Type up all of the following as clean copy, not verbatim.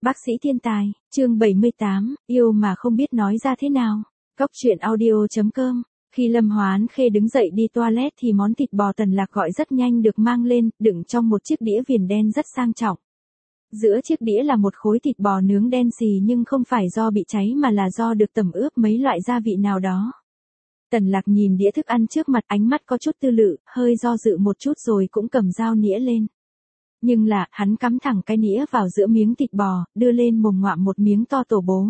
Bác sĩ thiên tài, chương 78, yêu mà không biết nói ra thế nào. Cóc truyện audio.com. Khi Lâm Hoán Khê đứng dậy đi toilet thì món thịt bò Tần Lạc gọi rất nhanh được mang lên, đựng trong một chiếc đĩa viền đen rất sang trọng. Giữa chiếc đĩa là một khối thịt bò nướng đen xì nhưng không phải do bị cháy mà là do được tẩm ướp mấy loại gia vị nào đó. Tần Lạc nhìn đĩa thức ăn trước mặt, ánh mắt có chút tư lự, hơi do dự một chút rồi cũng cầm dao nĩa lên. Nhưng là, hắn cắm thẳng cái nĩa vào giữa miếng thịt bò, đưa lên mồm ngoạm một miếng to tổ bố.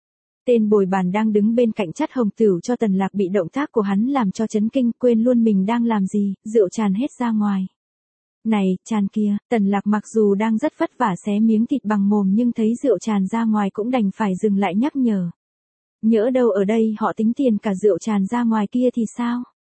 Tên bồi bàn đang đứng bên cạnh chắt hồng tửu cho Tần Lạc bị động tác của hắn làm cho chấn kinh, quên luôn mình đang làm gì, rượu tràn hết ra ngoài. Này, tràn kia, Tần Lạc mặc dù đang rất vất vả xé miếng thịt bằng mồm nhưng thấy rượu tràn ra ngoài cũng đành phải dừng lại nhắc nhở. Nhỡ đâu ở đây họ tính tiền cả rượu tràn ra ngoài kia thì sao?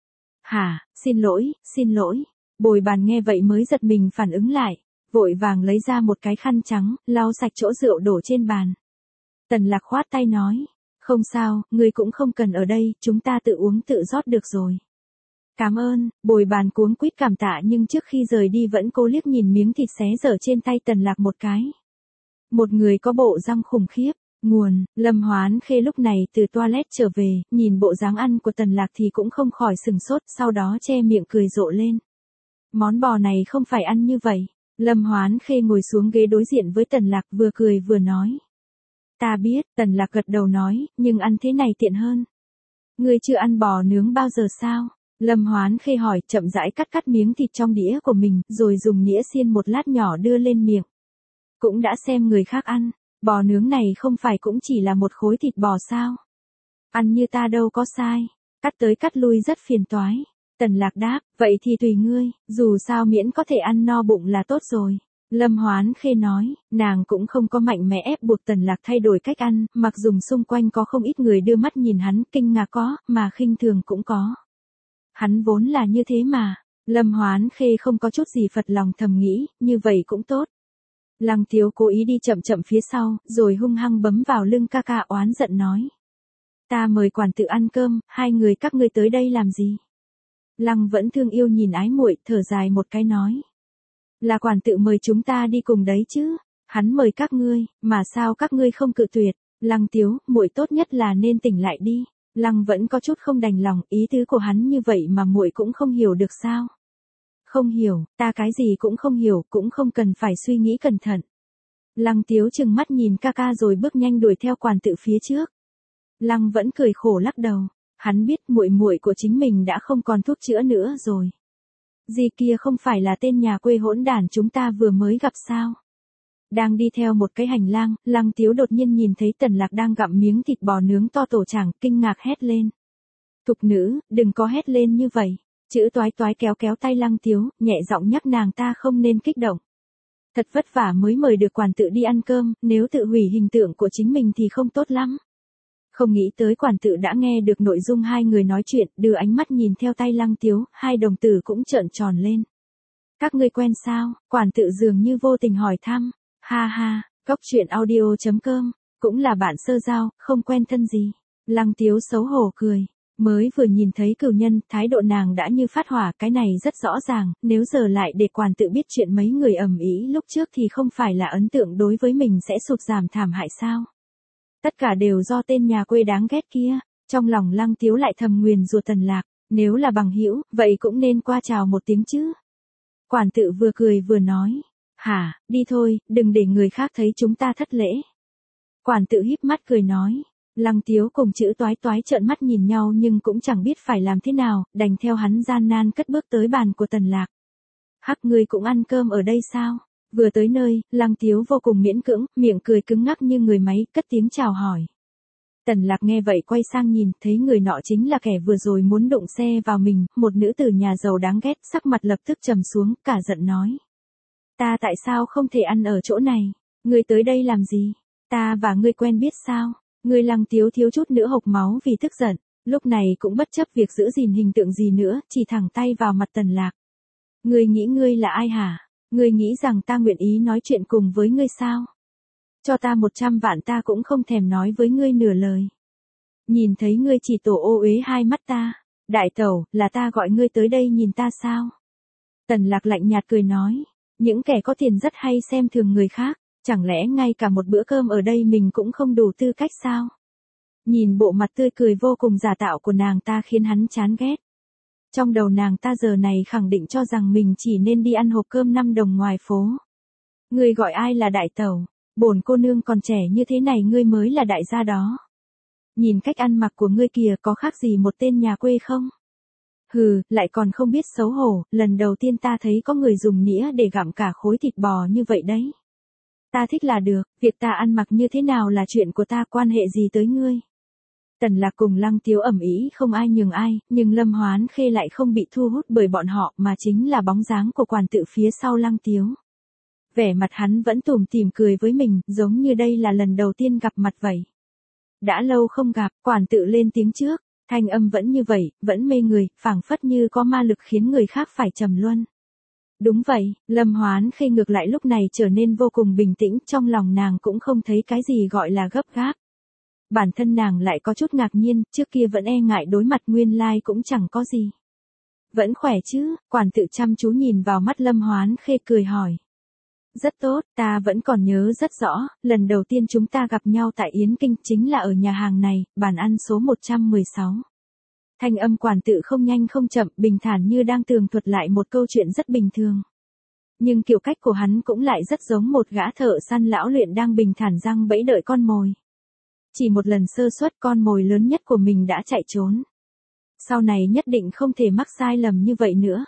Hả, xin lỗi. Bồi bàn nghe vậy mới giật mình phản ứng lại, vội vàng lấy ra một cái khăn trắng, lau sạch chỗ rượu đổ trên bàn. Tần Lạc khoát tay nói, không sao, ngươi cũng không cần ở đây, chúng ta tự uống tự rót được rồi. Cảm ơn, bồi bàn cuống quýt cảm tạ nhưng trước khi rời đi vẫn cố liếc nhìn miếng thịt xé dở trên tay Tần Lạc một cái. Một người có bộ răng khủng khiếp. Nguồn, Lâm Hoán Khê lúc này từ toilet trở về, nhìn bộ dáng ăn của Tần Lạc thì cũng không khỏi sừng sốt, sau đó che miệng cười rộ lên. Món bò này không phải ăn như vậy. Lâm Hoán Khê ngồi xuống ghế đối diện với Tần Lạc vừa cười vừa nói. Ta biết, Tần Lạc gật đầu nói, nhưng ăn thế này tiện hơn. Ngươi chưa ăn bò nướng bao giờ sao? Lâm Hoán Khê hỏi, chậm rãi cắt miếng thịt trong đĩa của mình, rồi dùng nĩa xiên một lát nhỏ đưa lên miệng. Cũng đã xem người khác ăn. Bò nướng này không phải cũng chỉ là một khối thịt bò sao? Ăn như ta đâu có sai. Cắt tới cắt lui rất phiền toái. Tần Lạc đáp, vậy thì tùy ngươi, dù sao miễn có thể ăn no bụng là tốt rồi. Lâm Hoán Khê nói, nàng cũng không có mạnh mẽ ép buộc Tần Lạc thay đổi cách ăn, mặc dùng xung quanh có không ít người đưa mắt nhìn hắn, kinh ngạc có, mà khinh thường cũng có. Hắn vốn là như thế mà. Lâm Hoán Khê không có chút gì phật lòng thầm nghĩ, như vậy cũng tốt. Lăng Tiếu cố ý đi chậm phía sau, rồi hung hăng bấm vào lưng ca ca oán giận nói. Ta mời quản tự ăn cơm, hai người các ngươi tới đây làm gì? Lăng vẫn thương yêu nhìn ái muội, thở dài một cái nói. Là quản tự mời chúng ta đi cùng đấy chứ, hắn mời các ngươi, mà sao các ngươi không cự tuyệt? Lăng Tiếu, muội tốt nhất là nên tỉnh lại đi. Lăng vẫn có chút không đành lòng, ý tứ của hắn như vậy mà muội cũng không hiểu được sao? Không hiểu, ta cái gì cũng không hiểu, cũng không cần phải suy nghĩ cẩn thận. Lăng Tiếu trừng mắt nhìn ca ca rồi bước nhanh đuổi theo quản tự phía trước. Lăng vẫn cười khổ lắc đầu, hắn biết muội của chính mình đã không còn thuốc chữa nữa rồi. Gì kia không phải là tên nhà quê hỗn đản chúng ta vừa mới gặp sao? Đang đi theo một cái hành lang, Lăng Tiếu đột nhiên nhìn thấy Tần Lạc đang gặm miếng thịt bò nướng to tổ chảng, kinh ngạc hét lên. Thục nữ, đừng có hét lên như vậy. Chữ Toái Toái kéo tay Lăng Tiếu, nhẹ giọng nhắc nàng ta không nên kích động. Thật vất vả mới mời được quản tự đi ăn cơm, nếu tự hủy hình tượng của chính mình thì không tốt lắm. Không nghĩ tới quản tự đã nghe được nội dung hai người nói chuyện, đưa ánh mắt nhìn theo tay Lăng Tiếu, hai đồng tử cũng trợn tròn lên. Các ngươi quen sao? Quản tự dường như vô tình hỏi thăm. Ha ha, Cóc truyện audio.com, cũng là bạn sơ giao, không quen thân gì. Lăng Tiếu xấu hổ cười. Mới vừa nhìn thấy cửu nhân, thái độ nàng đã như phát hỏa, cái này rất rõ ràng, nếu giờ lại để quản tự biết chuyện mấy người ầm ĩ lúc trước thì không phải là ấn tượng đối với mình sẽ sụt giảm thảm hại sao? Tất cả đều do tên nhà quê đáng ghét kia, trong lòng Lăng Tiếu lại thầm nguyền rủa Tần Lạc, nếu là bằng hữu, vậy cũng nên qua chào một tiếng chứ. Quản tự vừa cười vừa nói, hả, đi thôi, đừng để người khác thấy chúng ta thất lễ. Quản tự híp mắt cười nói. Lăng Tiếu cùng Chữ Toái Toái trợn mắt nhìn nhau nhưng cũng chẳng biết phải làm thế nào, đành theo hắn gian nan cất bước tới bàn của Tần Lạc. Hắc, ngươi cũng ăn cơm ở đây sao? Vừa tới nơi, Lăng Tiếu vô cùng miễn cưỡng, miệng cười cứng ngắc như người máy, cất tiếng chào hỏi. Tần Lạc nghe vậy quay sang nhìn, thấy người nọ chính là kẻ vừa rồi muốn đụng xe vào mình, một nữ tử nhà giàu đáng ghét, sắc mặt lập tức trầm xuống, cả giận nói. Ta tại sao không thể ăn ở chỗ này? Ngươi tới đây làm gì? Ta và ngươi quen biết sao? Người Lăng Tiếu thiếu chút nữa hộc máu vì tức giận, lúc này cũng bất chấp việc giữ gìn hình tượng gì nữa, chỉ thẳng tay vào mặt Tần Lạc. Ngươi nghĩ ngươi là ai hả? Ngươi nghĩ rằng ta nguyện ý nói chuyện cùng với ngươi sao? Cho ta 100 vạn ta cũng không thèm nói với ngươi nửa lời. Nhìn thấy ngươi chỉ tổ ô uế hai mắt ta. Đại tẩu, là ta gọi ngươi tới đây nhìn ta sao? Tần Lạc lạnh nhạt cười nói, những kẻ có tiền rất hay xem thường người khác. Chẳng lẽ ngay cả một bữa cơm ở đây mình cũng không đủ tư cách sao? Nhìn bộ mặt tươi cười vô cùng giả tạo của nàng ta khiến hắn chán ghét. Trong đầu nàng ta giờ này khẳng định cho rằng mình chỉ nên đi ăn hộp cơm 5 đồng ngoài phố. Ngươi gọi ai là đại tẩu? Bổn cô nương còn trẻ như thế này ngươi mới là đại gia đó. Nhìn cách ăn mặc của ngươi kìa có khác gì một tên nhà quê không? Hừ, lại còn không biết xấu hổ, lần đầu tiên ta thấy có người dùng nĩa để gặm cả khối thịt bò như vậy đấy. Ta thích là được, việc ta ăn mặc như thế nào là chuyện của ta, quan hệ gì tới ngươi? Tần Lạc cùng Lăng Tiếu ầm ĩ không ai nhường ai, nhưng Lâm Hoán Khê lại không bị thu hút bởi bọn họ mà chính là bóng dáng của quản tự phía sau Lăng Tiếu. Vẻ mặt hắn vẫn tủm tỉm cười với mình, giống như đây là lần đầu tiên gặp mặt vậy. Đã lâu không gặp, quản tự lên tiếng trước, thanh âm vẫn như vậy, vẫn mê người, phảng phất như có ma lực khiến người khác phải trầm luân. Đúng vậy, Lâm Hoán Khê ngược lại lúc này trở nên vô cùng bình tĩnh, trong lòng nàng cũng không thấy cái gì gọi là gấp gáp. Bản thân nàng lại có chút ngạc nhiên, trước kia vẫn e ngại đối mặt nguyên lai cũng chẳng có gì. Vẫn khỏe chứ, quản tự chăm chú nhìn vào mắt Lâm Hoán Khê cười hỏi. Rất tốt, ta vẫn còn nhớ rất rõ, lần đầu tiên chúng ta gặp nhau tại Yến Kinh chính là ở nhà hàng này, bàn ăn số 116. Thanh âm quản tự không nhanh không chậm, bình thản như đang tường thuật lại một câu chuyện rất bình thường. Nhưng kiểu cách của hắn cũng lại rất giống một gã thợ săn lão luyện đang bình thản giăng bẫy đợi con mồi. Chỉ một lần sơ suất con mồi lớn nhất của mình đã chạy trốn. Sau này nhất định không thể mắc sai lầm như vậy nữa.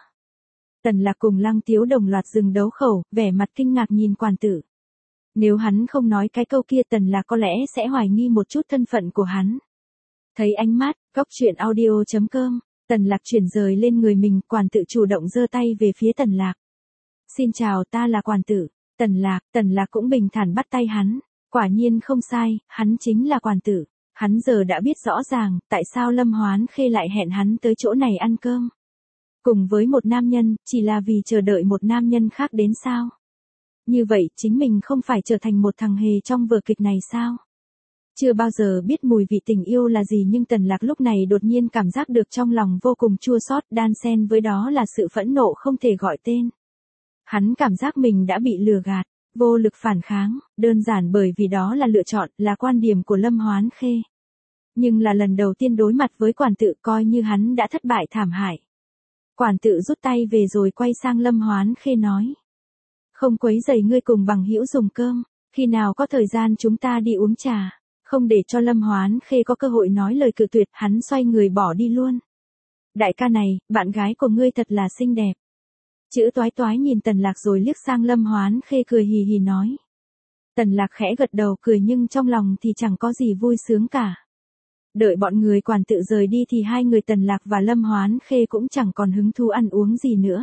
Tần Lạc cùng Lăng Tiếu đồng loạt dừng đấu khẩu, vẻ mặt kinh ngạc nhìn quản tử. Nếu hắn không nói cái câu kia Tần Lạc có lẽ sẽ hoài nghi một chút thân phận của hắn. Thấy ánh mắt, cóc truyện audio.com, Tần Lạc chuyển rời lên người mình, quản tử chủ động giơ tay về phía Tần Lạc. Xin chào, ta là quản tử. Tần Lạc cũng bình thản bắt tay hắn. Quả nhiên không sai, hắn chính là quản tử. Hắn giờ đã biết rõ ràng, tại sao Lâm Hoán Khê lại hẹn hắn tới chỗ này ăn cơm. Cùng với một nam nhân, chỉ là vì chờ đợi một nam nhân khác đến sao? Như vậy, chính mình không phải trở thành một thằng hề trong vở kịch này sao? Chưa bao giờ biết mùi vị tình yêu là gì nhưng Tần Lạc lúc này đột nhiên cảm giác được trong lòng vô cùng chua xót, đan xen với đó là sự phẫn nộ không thể gọi tên. Hắn cảm giác mình đã bị lừa gạt, vô lực phản kháng, đơn giản bởi vì đó là lựa chọn, là quan điểm của Lâm Hoán Khê. Nhưng là lần đầu tiên đối mặt với quản tự coi như hắn đã thất bại thảm hại. Quản tự rút tay về rồi quay sang Lâm Hoán Khê nói. Không quấy rầy ngươi cùng bằng hữu dùng cơm, khi nào có thời gian chúng ta đi uống trà. Không để cho Lâm Hoán Khê có cơ hội nói lời cự tuyệt, hắn xoay người bỏ đi luôn. Đại ca này, bạn gái của ngươi thật là xinh đẹp. Chữ toái toái nhìn Tần Lạc rồi liếc sang Lâm Hoán Khê cười hì hì nói. Tần Lạc khẽ gật đầu cười nhưng trong lòng thì chẳng có gì vui sướng cả. Đợi bọn người quản tự rời đi thì hai người Tần Lạc và Lâm Hoán Khê cũng chẳng còn hứng thú ăn uống gì nữa.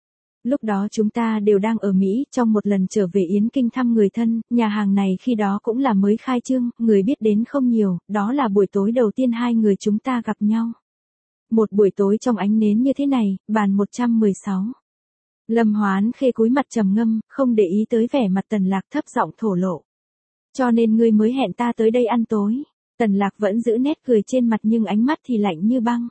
Lúc đó chúng ta đều đang ở Mỹ, trong một lần trở về Yến Kinh thăm người thân, nhà hàng này khi đó cũng là mới khai trương, người biết đến không nhiều, đó là buổi tối đầu tiên hai người chúng ta gặp nhau. Một buổi tối trong ánh nến như thế này, bàn 116. Lâm Hoán Khê cúi mặt trầm ngâm, không để ý tới vẻ mặt Tần Lạc thấp giọng thổ lộ. Cho nên ngươi mới hẹn ta tới đây ăn tối. Tần Lạc vẫn giữ nét cười trên mặt nhưng ánh mắt thì lạnh như băng.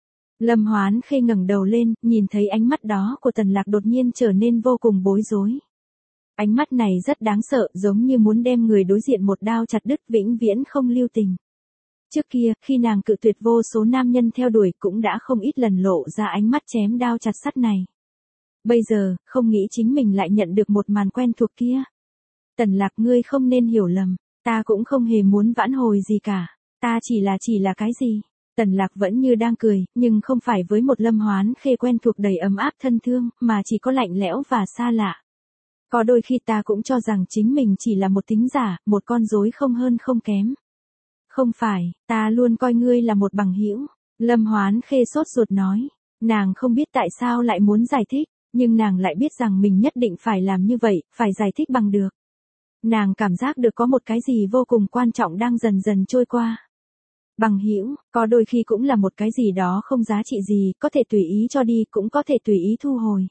Lâm Hoán Khê ngẩng đầu lên, nhìn thấy ánh mắt đó của Tần Lạc đột nhiên trở nên vô cùng bối rối. Ánh mắt này rất đáng sợ, giống như muốn đem người đối diện một đao chặt đứt vĩnh viễn không lưu tình. Trước kia, khi nàng cự tuyệt vô số nam nhân theo đuổi cũng đã không ít lần lộ ra ánh mắt chém đao chặt sắt này. Bây giờ, không nghĩ chính mình lại nhận được một màn quen thuộc kia. Tần Lạc ngươi không nên hiểu lầm, ta cũng không hề muốn vãn hồi gì cả, ta chỉ là cái gì? Tần Lạc vẫn như đang cười, nhưng không phải với một Lâm Hoán Khê quen thuộc đầy ấm áp thân thương, mà chỉ có lạnh lẽo và xa lạ. Có đôi khi ta cũng cho rằng chính mình chỉ là một tính giả, một con rối không hơn không kém. Không phải, ta luôn coi ngươi là một bằng hữu. Lâm Hoán Khê sốt ruột nói, nàng không biết tại sao lại muốn giải thích, nhưng nàng lại biết rằng mình nhất định phải làm như vậy, phải giải thích bằng được. Nàng cảm giác được có một cái gì vô cùng quan trọng đang dần dần trôi qua. Bằng hữu, có đôi khi cũng là một cái gì đó không giá trị gì, có thể tùy ý cho đi, cũng có thể tùy ý thu hồi.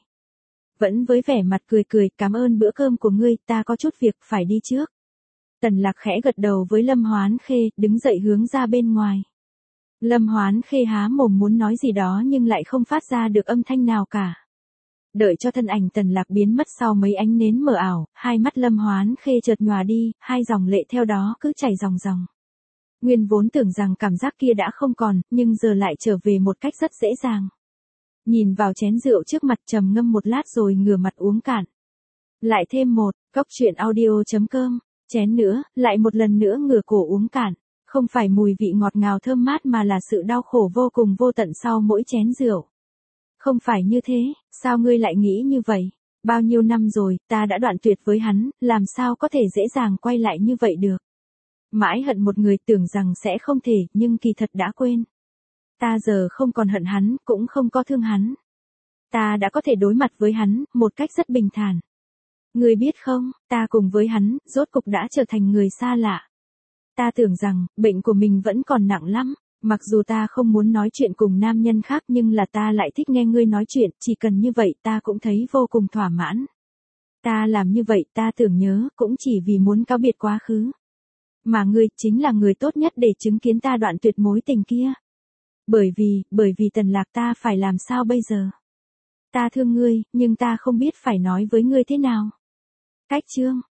Vẫn với vẻ mặt cười cười, cảm ơn bữa cơm của ngươi, ta có chút việc phải đi trước. Tần Lạc khẽ gật đầu với Lâm Hoán Khê, đứng dậy hướng ra bên ngoài. Lâm Hoán Khê há mồm muốn nói gì đó nhưng lại không phát ra được âm thanh nào cả. Đợi cho thân ảnh Tần Lạc biến mất sau mấy ánh nến mờ ảo, hai mắt Lâm Hoán Khê chợt nhòa đi, hai dòng lệ theo đó cứ chảy ròng ròng. Nguyên vốn tưởng rằng cảm giác kia đã không còn, nhưng giờ lại trở về một cách rất dễ dàng. Nhìn vào chén rượu trước mặt trầm ngâm một lát rồi ngửa mặt uống cạn. Lại thêm một, cốc truyện audio.com, chén nữa, lại một lần nữa ngửa cổ uống cạn. Không phải mùi vị ngọt ngào thơm mát mà là sự đau khổ vô cùng vô tận sau mỗi chén rượu. Không phải như thế, sao ngươi lại nghĩ như vậy? Bao nhiêu năm rồi, ta đã đoạn tuyệt với hắn, làm sao có thể dễ dàng quay lại như vậy được? Mãi hận một người tưởng rằng sẽ không thể, nhưng kỳ thật đã quên. Ta giờ không còn hận hắn, cũng không có thương hắn. Ta đã có thể đối mặt với hắn, một cách rất bình thản. Ngươi biết không, ta cùng với hắn, rốt cục đã trở thành người xa lạ. Ta tưởng rằng, bệnh của mình vẫn còn nặng lắm. Mặc dù ta không muốn nói chuyện cùng nam nhân khác nhưng là ta lại thích nghe ngươi nói chuyện, chỉ cần như vậy ta cũng thấy vô cùng thỏa mãn. Ta làm như vậy ta tưởng nhớ, cũng chỉ vì muốn cáo biệt quá khứ. Mà ngươi chính là người tốt nhất để chứng kiến ta đoạn tuyệt mối tình kia. Bởi vì Tần Lạc ta phải làm sao bây giờ? Ta thương ngươi, nhưng ta không biết phải nói với ngươi thế nào. Cách chương